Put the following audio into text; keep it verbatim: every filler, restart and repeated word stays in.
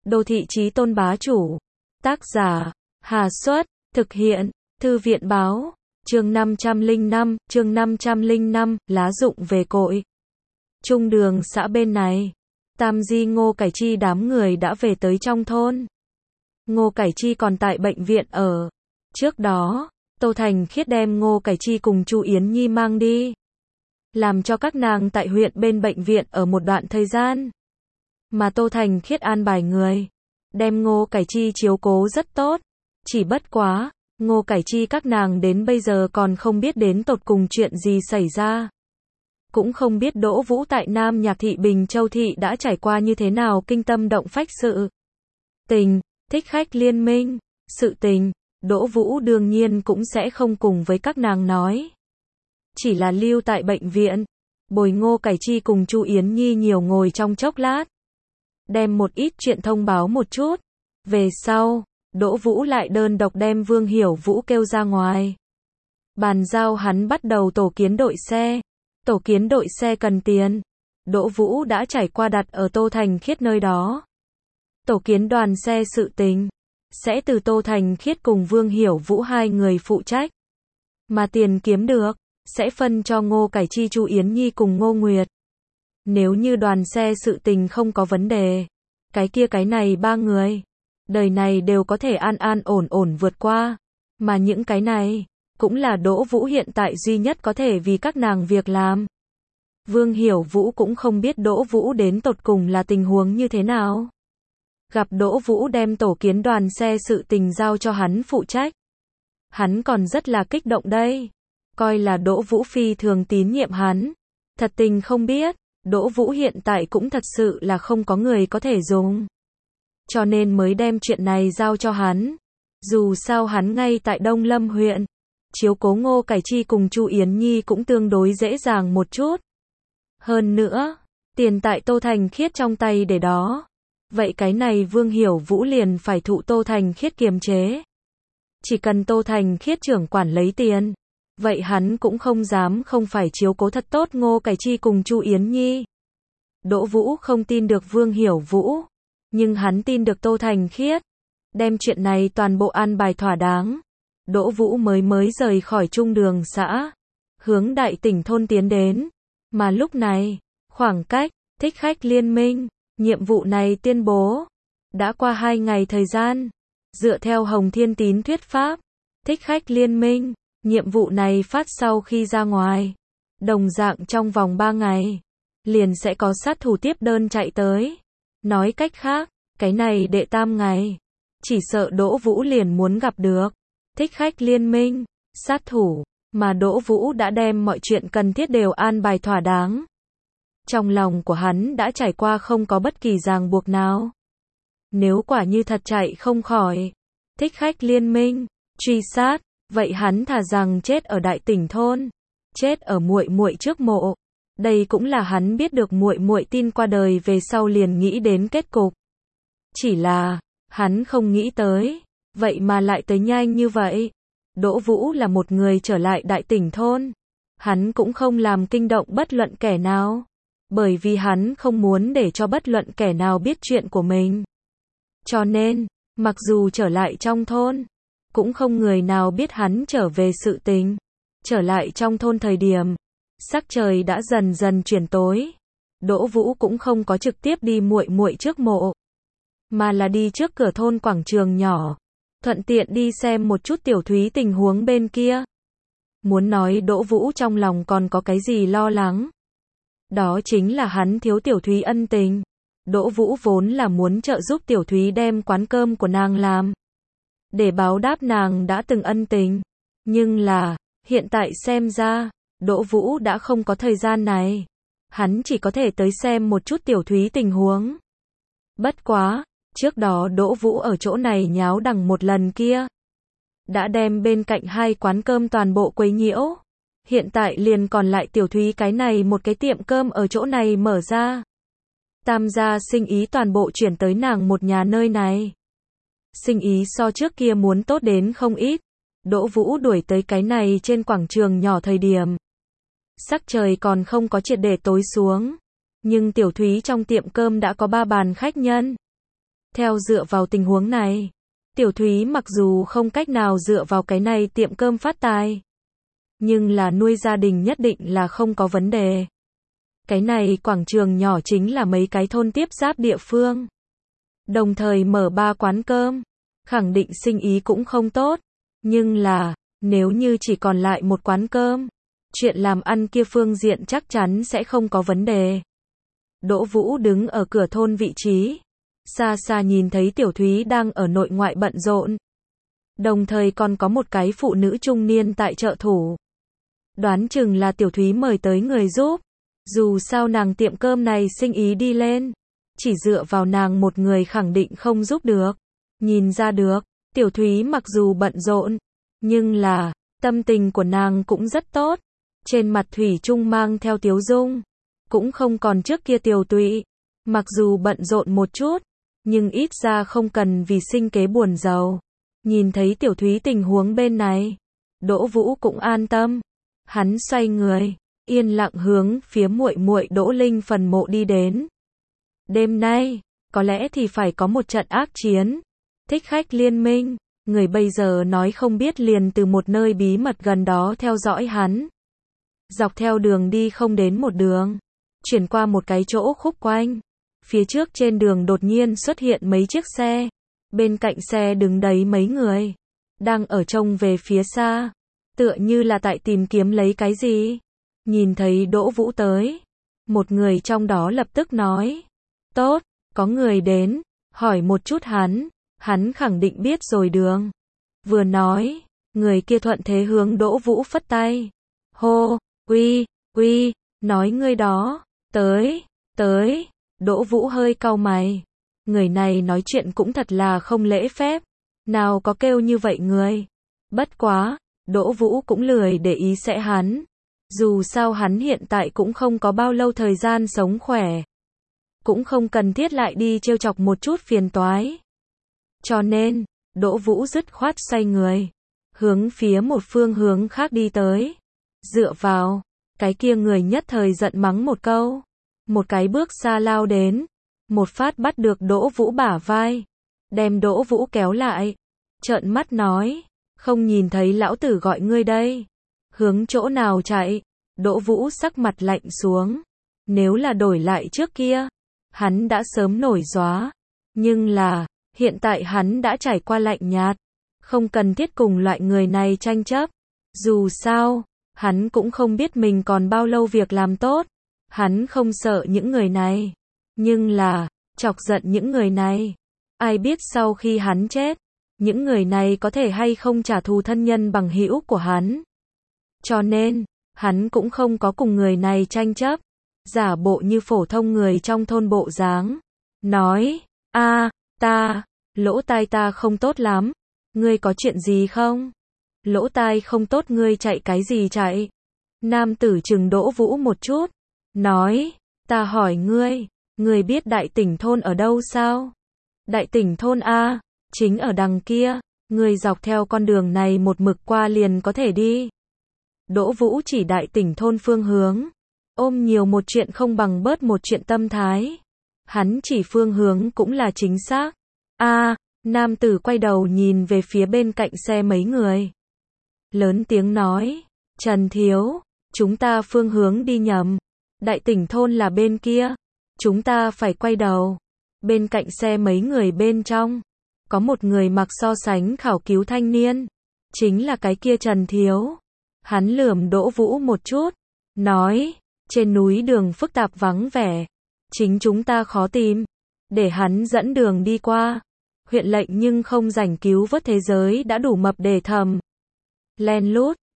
Đô thị chí tôn bá chủ. Tác giả, Hà Xuất, thực hiện, Thư viện báo, chương năm trăm lẻ năm, chương năm trăm lẻ năm, lá rụng về cội. Trung đường xã bên này, Tam Di Ngô Cải Chi đám người đã về tới trong thôn. Ngô Cải Chi còn tại bệnh viện ở. Trước đó, Tô Thành Khiết đem Ngô Cải Chi cùng Chu Yến Nhi mang đi, làm cho các nàng tại huyện bên bệnh viện ở một đoạn thời gian. Mà Tô Thành Khiết an bài người, đem Ngô Cải Chi chiếu cố rất tốt. Chỉ bất quá, Ngô Cải Chi các nàng đến bây giờ còn không biết đến tột cùng chuyện gì xảy ra. Cũng không biết Đỗ Vũ tại Nam Nhạc Thị Bình Châu Thị đã trải qua như thế nào kinh tâm động phách sự tình, thích khách liên minh, sự tình. Đỗ Vũ đương nhiên cũng sẽ không cùng với các nàng nói. Chỉ là lưu tại bệnh viện, bồi Ngô Cải Chi cùng Chu Yến Nhi nhiều ngồi trong chốc lát. Đem một ít chuyện thông báo một chút. Về sau, Đỗ Vũ lại đơn độc đem Vương Hiểu Vũ kêu ra ngoài. Bàn giao hắn bắt đầu tổ kiến đội xe. Tổ kiến đội xe cần tiền. Đỗ Vũ đã trải qua đặt ở Tô Thành Khiết nơi đó. Tổ kiến đoàn xe sự tình sẽ từ Tô Thành Khiết cùng Vương Hiểu Vũ hai người phụ trách. Mà tiền kiếm được sẽ phân cho Ngô Cải Chi, Chu Yến Nhi cùng Ngô Nguyệt. Nếu như đoàn xe sự tình không có vấn đề, cái kia cái này ba người, đời này đều có thể an an ổn ổn vượt qua. Mà những cái này, cũng là Đỗ Vũ hiện tại duy nhất có thể vì các nàng việc làm. Vương Hiểu Vũ cũng không biết Đỗ Vũ đến tột cùng là tình huống như thế nào. Gặp Đỗ Vũ đem tổ kiến đoàn xe sự tình giao cho hắn phụ trách. Hắn còn rất là kích động đây. Coi là Đỗ Vũ phi thường tín nhiệm hắn. Thật tình không biết, Đỗ Vũ hiện tại cũng thật sự là không có người có thể dùng. Cho nên mới đem chuyện này giao cho hắn. Dù sao hắn ngay tại Đông Lâm huyện. Chiếu cố Ngô Cải Chi cùng Chu Yến Nhi cũng tương đối dễ dàng một chút. Hơn nữa, tiền tại Tô Thành Khiết trong tay để đó. Vậy cái này Vương Hiểu Vũ liền phải thụ Tô Thành Khiết kiềm chế. Chỉ cần Tô Thành Khiết trưởng quản lấy tiền, vậy hắn cũng không dám không phải chiếu cố thật tốt Ngô Cải Chi cùng Chu Yến Nhi. Đỗ Vũ không tin được Vương Hiểu Vũ, nhưng hắn tin được Tô Thành Khiết. Đem chuyện này toàn bộ an bài thỏa đáng. Đỗ Vũ mới mới rời khỏi trung đường xã, hướng đại tỉnh thôn tiến đến. Mà lúc này, khoảng cách thích khách liên minh, nhiệm vụ này tuyên bố. Đã qua hai ngày thời gian, dựa theo Hồng Thiên Tín thuyết pháp, thích khách liên minh, nhiệm vụ này phát sau khi ra ngoài. Đồng dạng trong vòng ba ngày, liền sẽ có sát thủ tiếp đơn chạy tới. Nói cách khác, cái này đệ tam ngày, chỉ sợ Đỗ Vũ liền muốn gặp được thích khách liên minh, sát thủ, mà Đỗ Vũ đã đem mọi chuyện cần thiết đều an bài thỏa đáng. Trong lòng của hắn đã trải qua không có bất kỳ ràng buộc nào. Nếu quả như thật chạy không khỏi thích khách liên minh, truy sát, vậy hắn thà rằng chết ở đại tỉnh thôn, chết ở muội muội trước mộ. Đây cũng là hắn biết được muội muội tin qua đời về sau liền nghĩ đến kết cục. Chỉ là, hắn không nghĩ tới, vậy mà lại tới nhanh như vậy. Đỗ Vũ là một người trở lại đại tỉnh thôn. Hắn cũng không làm kinh động bất luận kẻ nào. Bởi vì hắn không muốn để cho bất luận kẻ nào biết chuyện của mình. Cho nên, mặc dù trở lại trong thôn, cũng không người nào biết hắn trở về sự tình. Trở lại trong thôn thời điểm, sắc trời đã dần dần chuyển tối. Đỗ Vũ cũng không có trực tiếp đi muội muội trước mộ, mà là đi trước cửa thôn quảng trường nhỏ, thuận tiện đi xem một chút Tiểu Thúy tình huống bên kia. Muốn nói Đỗ Vũ trong lòng còn có cái gì lo lắng, đó chính là hắn thiếu Tiểu Thúy ân tình. Đỗ Vũ vốn là muốn trợ giúp Tiểu Thúy đem quán cơm của nàng làm, để báo đáp nàng đã từng ân tình. Nhưng là, hiện tại xem ra, Đỗ Vũ đã không có thời gian này. Hắn chỉ có thể tới xem một chút Tiểu Thúy tình huống. Bất quá, trước đó Đỗ Vũ ở chỗ này nháo đằng một lần kia, đã đem bên cạnh hai quán cơm toàn bộ quấy nhiễu. Hiện tại liền còn lại Tiểu Thúy cái này một cái tiệm cơm ở chỗ này mở ra. Tam gia sinh ý toàn bộ chuyển tới nàng một nhà nơi này. Sinh ý so trước kia muốn tốt đến không ít. Đỗ Vũ đuổi tới cái này trên quảng trường nhỏ thời điểm, sắc trời còn không có triệt để tối xuống. Nhưng Tiểu Thúy trong tiệm cơm đã có ba bàn khách nhân. Theo dựa vào tình huống này, Tiểu Thúy mặc dù không cách nào dựa vào cái này tiệm cơm phát tài, nhưng là nuôi gia đình nhất định là không có vấn đề. Cái này quảng trường nhỏ chính là mấy cái thôn tiếp giáp địa phương. Đồng thời mở ba quán cơm, khẳng định sinh ý cũng không tốt. Nhưng là, nếu như chỉ còn lại một quán cơm, chuyện làm ăn kia phương diện chắc chắn sẽ không có vấn đề. Đỗ Vũ đứng ở cửa thôn vị trí, xa xa nhìn thấy Tiểu Thúy đang ở nội ngoại bận rộn. Đồng thời còn có một cái phụ nữ trung niên tại trợ thủ. Đoán chừng là Tiểu Thúy mời tới người giúp. Dù sao nàng tiệm cơm này sinh ý đi lên, chỉ dựa vào nàng một người khẳng định không giúp được. Nhìn ra được, Tiểu Thúy mặc dù bận rộn, nhưng là, tâm tình của nàng cũng rất tốt. Trên mặt thủy chung mang theo tiếu dung, cũng không còn trước kia tiều tụy. Mặc dù bận rộn một chút, nhưng ít ra không cần vì sinh kế buồn giàu. Nhìn thấy Tiểu Thúy tình huống bên này, Đỗ Vũ cũng an tâm. Hắn xoay người, yên lặng hướng phía muội muội Đỗ Linh phần mộ đi đến. Đêm nay, có lẽ thì phải có một trận ác chiến. Thích Khách liên minh, người bây giờ nói không biết liền từ một nơi bí mật gần đó theo dõi hắn. Dọc theo đường đi không đến một đường, chuyển qua một cái chỗ khúc quanh. Phía trước trên đường đột nhiên xuất hiện mấy chiếc xe. Bên cạnh xe đứng đấy mấy người, đang ở trông về phía xa, tựa như là tại tìm kiếm lấy cái gì. Nhìn thấy Đỗ Vũ tới, một người trong đó lập tức nói, tốt, có người đến, hỏi một chút hắn, hắn khẳng định biết rồi đường. Vừa nói, người kia thuận thế hướng Đỗ Vũ phất tay. Hô, uy, uy, nói ngươi đó, tới, tới. Đỗ Vũ hơi cau mày. Người này nói chuyện cũng thật là không lễ phép. Nào có kêu như vậy người. Bất quá, Đỗ Vũ cũng lười để ý sẽ hắn. Dù sao hắn hiện tại cũng không có bao lâu thời gian sống khỏe. Cũng không cần thiết lại đi trêu chọc một chút phiền toái. Cho nên, Đỗ Vũ dứt khoát xoay người, hướng phía một phương hướng khác đi tới. Dựa vào, cái kia người nhất thời giận mắng một câu. Một cái bước xa lao đến, một phát bắt được Đỗ Vũ bả vai, đem Đỗ Vũ kéo lại, trợn mắt nói, không nhìn thấy lão tử gọi ngươi đây, hướng chỗ nào chạy. Đỗ Vũ sắc mặt lạnh xuống, nếu là đổi lại trước kia, hắn đã sớm nổi gióa, nhưng là, hiện tại hắn đã trải qua lạnh nhạt, không cần thiết cùng loại người này tranh chấp. Dù sao, hắn cũng không biết mình còn bao lâu việc làm tốt. Hắn không sợ những người này, nhưng là, chọc giận những người này. Ai biết sau khi hắn chết, những người này có thể hay không trả thù thân nhân bằng hữu của hắn. Cho nên, hắn cũng không có cùng người này tranh chấp, giả bộ như phổ thông người trong thôn bộ dáng. Nói, a ta, lỗ tai ta không tốt lắm, ngươi có chuyện gì không? Lỗ tai không tốt ngươi chạy cái gì chạy? Nam tử trừng Đỗ Vũ một chút. Nói, ta hỏi ngươi, ngươi biết Đại Tỉnh thôn ở đâu sao? Đại Tỉnh thôn a, chính ở đằng kia, ngươi dọc theo con đường này một mực qua liền có thể đi. Đỗ Vũ chỉ Đại Tỉnh thôn phương hướng, ôm nhiều một chuyện không bằng bớt một chuyện tâm thái. Hắn chỉ phương hướng cũng là chính xác. A, nam tử quay đầu nhìn về phía bên cạnh xe mấy người. Lớn tiếng nói, Trần Thiếu, chúng ta phương hướng đi nhầm. Đại Tỉnh thôn là bên kia, chúng ta phải quay đầu. Bên cạnh xe mấy người bên trong, có một người mặc so sánh khảo cứu thanh niên, chính là cái kia Trần Thiếu. Hắn lườm Đỗ Vũ một chút, nói, trên núi đường phức tạp vắng vẻ, chính chúng ta khó tìm, để hắn dẫn đường đi qua. Huyện lệnh nhưng không rảnh cứu vớt thế giới đã đủ mập để thầm. Len lút,